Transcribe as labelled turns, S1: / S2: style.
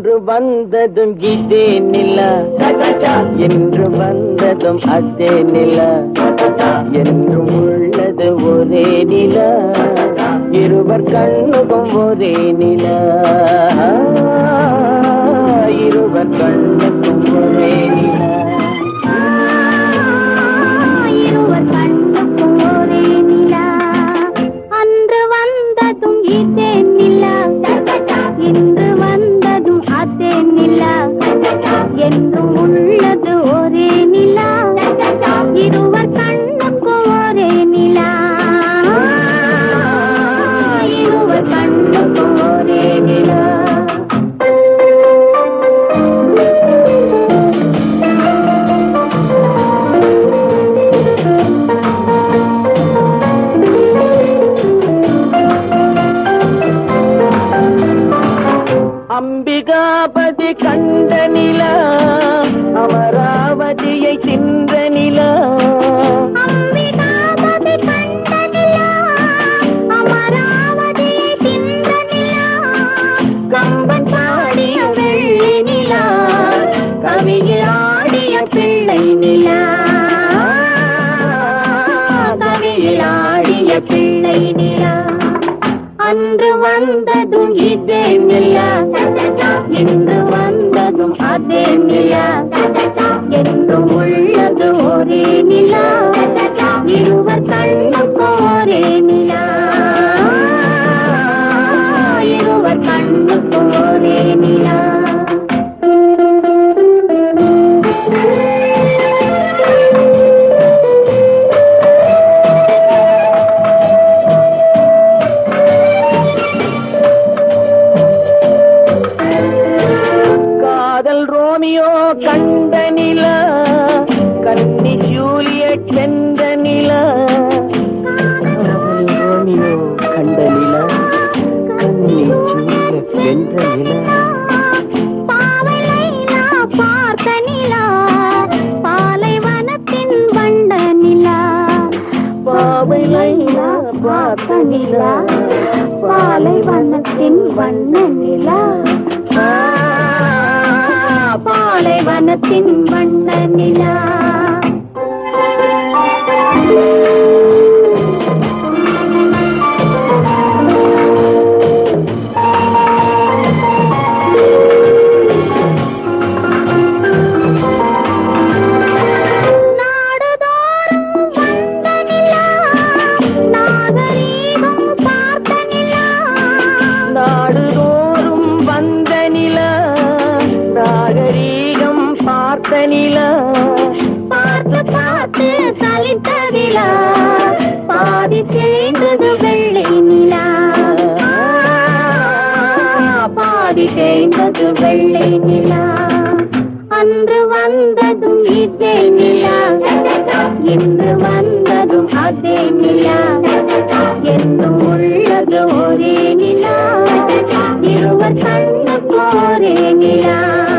S1: அன்று வந்ததும் இதே நிலா, என்று வந்ததும் அதே நிலா, என்றும் உள்ளது ஒரே நிலா, இருவர் கண்ணுக்கும் ஒரே நிலா, இருவர் கண்ணுக்கும் ஒரே நிலா,
S2: இருவர் கண்ணுக்கும் ஒரே நிலா. அன்று வந்ததும் இதே நிலா, இன்று வந்ததும் அதே நிலா, என்றும் உள்ளது ஒரே நிலா, இருவர் கண்ணுக்கும் ஒரே நிலா, இருவர் கண்ணுக்கும் ஒரே நிலா.
S1: அம்பிகாபதி கண்ட நிலா, அமராவதியை தின்ற நிலா,
S2: அம்பிகாபதி கண்ட நிலா, அமராவதியை தின்ற நிலா, கம்பன் பாடிய வெள்ளி நிலா, கவியில் ஆடிய பிள்ளை நிலா, கவியில் ஆடிய பிள்ளை நிலா. அன்று வந்ததும் இதே நிலா, இன்று வந்ததும் அதே நிலா, என்றும் உள்ளது ஒரே நிலா, இருவர் கண்ணுக்கும் ஒரே நிலா, இருவர் கண்ணுக்கும் ஒரே நிலா.
S1: ரோமியோ கண்ட நிலா, கன்னி ஜூலியட் வென்ற நிலா, ரோமியோ கண்ட நிலா, கன்னி ஜூலியட் வென்ற நிலா,
S2: பாவை லைலா பார்த்த நிலா, பாலைவனத்தின் வண்ட நிலா,
S1: பாவை லைலா பார்த்த நிலா,
S2: பாலைவனத்தின் வண்ண நிலா, பாலைவனத்தின் வண்ண நிலா.
S1: நிலா,
S2: பார்த்து பார்த்து சலித்த நிலா, பாதி தேய்ந்தது வெள்ளை நிலா, பாதி தேய்ந்தது வெள்ளை நிலா. அன்று வந்ததும் இதே நிலா, இன்று வந்ததும் அதே நிலா, என்றும் உள்ளது ஒரே நிலா, இருவர் கண்ணுக்கு ஒரே நிலா.